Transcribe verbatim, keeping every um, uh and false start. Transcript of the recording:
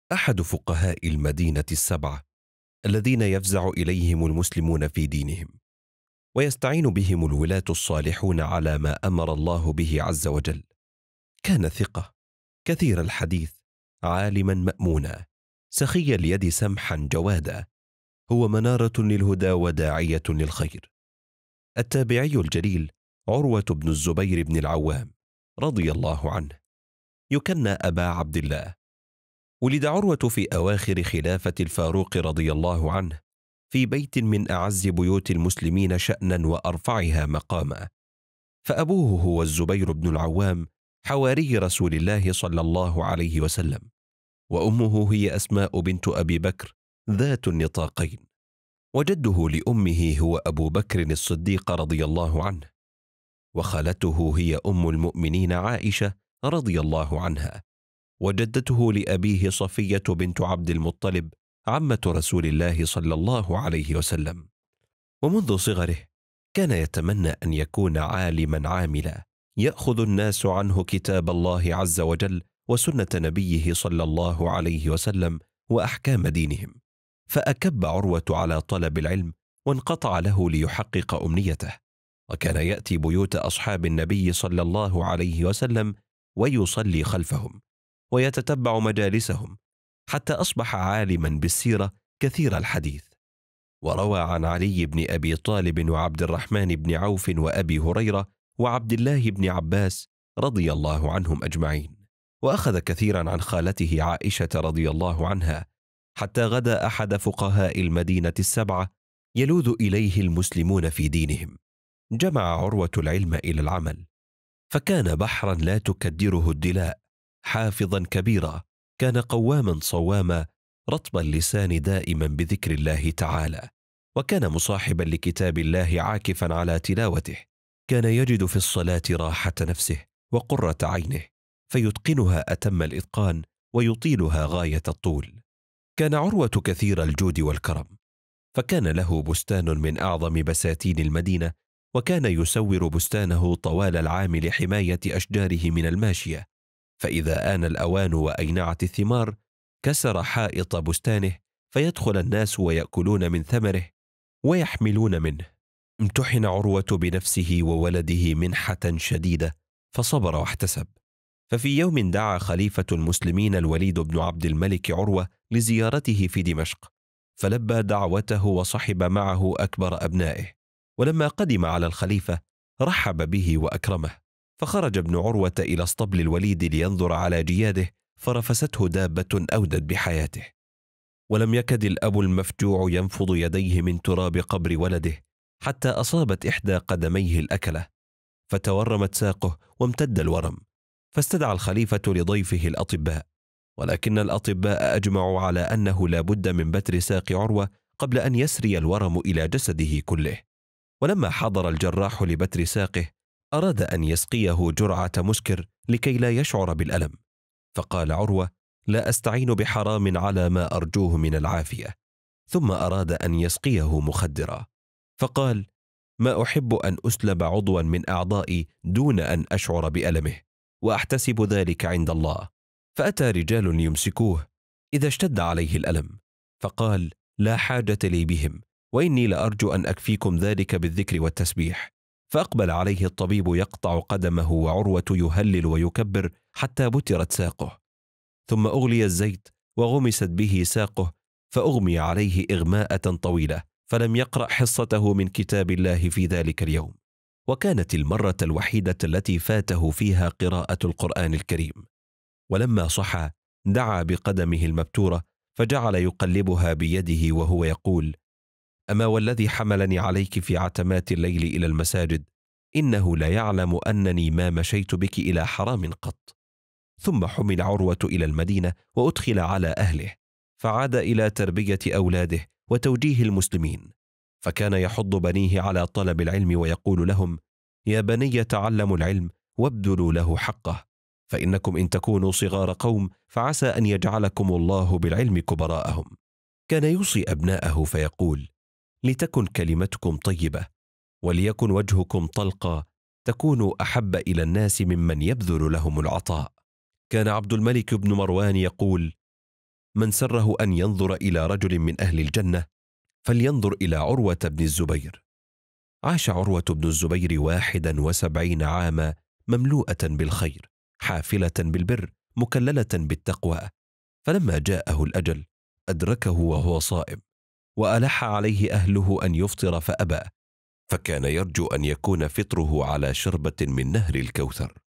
أحد فقهاء المدينة السبعة الذين يفزع إليهم المسلمون في دينهم، ويستعين بهم الولاة الصالحون على ما أمر الله به عز وجل. كان ثقة، كثير الحديث، عالما مأمونا، سخي اليد سمحا جوادا، هو منارة للهدى وداعية للخير. التابعي الجليل عروة بن الزبير بن العوام رضي الله عنه، يكنى أبا عبد الله. ولد عروة في أواخر خلافة الفاروق رضي الله عنه في بيت من أعز بيوت المسلمين شأنا وأرفعها مقاما، فأبوه هو الزبير بن العوام حواري رسول الله صلى الله عليه وسلم، وأمه هي أسماء بنت أبي بكر ذات النطاقين، وجده لأمه هو أبو بكر الصديق رضي الله عنه، وخالته هي أم المؤمنين عائشة رضي الله عنها، وجدته لأبيه صفية بنت عبد المطلب عمة رسول الله صلى الله عليه وسلم. ومنذ صغره كان يتمنى أن يكون عالما عاملا يأخذ الناس عنه كتاب الله عز وجل وسنة نبيه صلى الله عليه وسلم وأحكام دينهم، فأكب عروة على طلب العلم وانقطع له ليحقق أمنيته، وكان يأتي بيوت أصحاب النبي صلى الله عليه وسلم ويصلي خلفهم ويتتبع مجالسهم، حتى أصبح عالما بالسيرة كثير الحديث، وروى عن علي بن أبي طالب وعبد الرحمن بن عوف وأبي هريرة وعبد الله بن عباس رضي الله عنهم أجمعين، وأخذ كثيرا عن خالته عائشة رضي الله عنها، حتى غدا أحد فقهاء المدينة السبعة يلوذ إليه المسلمون في دينهم. جمع عروة العلم إلى العمل، فكان بحرا لا تكدره الدلاء، حافظا كبيرا، كان قواما صواما، رطب اللسان دائما بذكر الله تعالى، وكان مصاحبا لكتاب الله عاكفا على تلاوته، كان يجد في الصلاة راحة نفسه وقرة عينه، فيتقنها أتم الإتقان ويطيلها غاية الطول. كان عروة كثير الجود والكرم، فكان له بستان من أعظم بساتين المدينة، وكان يسور بستانه طوال العام لحماية أشجاره من الماشية، فإذا آن الأوان وأينعت الثمار كسر حائط بستانه فيدخل الناس ويأكلون من ثمره ويحملون منه. امتحن عروة بنفسه وولده منحة شديدة فصبر واحتسب، ففي يوم دعا خليفة المسلمين الوليد بن عبد الملك عروة لزيارته في دمشق، فلبى دعوته وصحب معه أكبر أبنائه، ولما قدم على الخليفة رحب به وأكرمه، فخرج ابن عروة إلى اسطبل الوليد لينظر على جياده، فرفسته دابة أودت بحياته، ولم يكد الأب المفجوع ينفض يديه من تراب قبر ولده حتى أصابت إحدى قدميه الأكلة، فتورمت ساقه وامتد الورم، فاستدعى الخليفة لضيفه الأطباء، ولكن الأطباء أجمعوا على أنه لا بد من بتر ساق عروة قبل أن يسري الورم إلى جسده كله. ولما حضر الجراح لبتر ساقه أراد أن يسقيه جرعة مسكر لكي لا يشعر بالألم، فقال عروة: لا أستعين بحرام على ما أرجوه من العافية. ثم أراد أن يسقيه مخدرا، فقال: ما أحب أن أسلب عضوا من أعضائي دون أن أشعر بألمه، وأحتسب ذلك عند الله. فأتى رجال يمسكوه إذا اشتد عليه الألم، فقال: لا حاجة لي بهم، وإني لأرجو أن أكفيكم ذلك بالذكر والتسبيح. فأقبل عليه الطبيب يقطع قدمه وعروة يهلل ويكبر حتى بترت ساقه، ثم أغلي الزيت وغمست به ساقه، فأغمي عليه إغماءة طويلة، فلم يقرأ حصته من كتاب الله في ذلك اليوم، وكانت المرة الوحيدة التي فاته فيها قراءة القرآن الكريم. ولما صحى دعا بقدمه المبتورة فجعل يقلبها بيده وهو يقول: أما والذي حملني عليك في عتمات الليل إلى المساجد، إنه لا يعلم أنني ما مشيت بك إلى حرام قط. ثم حمل عروة إلى المدينة وأدخل على أهله، فعاد إلى تربية أولاده وتوجيه المسلمين، فكان يحض بنيه على طلب العلم ويقول لهم: يا بني تعلموا العلم وابذلوا له حقه، فإنكم إن تكونوا صغار قوم فعسى أن يجعلكم الله بالعلم كبراءهم. كان يوصي أبناءه فيقول: لتكن كلمتكم طيبة، وليكن وجهكم طلقا، تكونوا أحب إلى الناس ممن يبذل لهم العطاء. كان عبد الملك بن مروان يقول: من سره أن ينظر إلى رجل من أهل الجنة فلينظر إلى عروة بن الزبير. عاش عروة بن الزبير واحدا وسبعين عاما مملوءة بالخير، حافلة بالبر، مكللة بالتقوى. فلما جاءه الأجل أدركه وهو صائم، وألح عليه أهله أن يفطر فأبى، فكان يرجو أن يكون فطره على شربة من نهر الكوثر.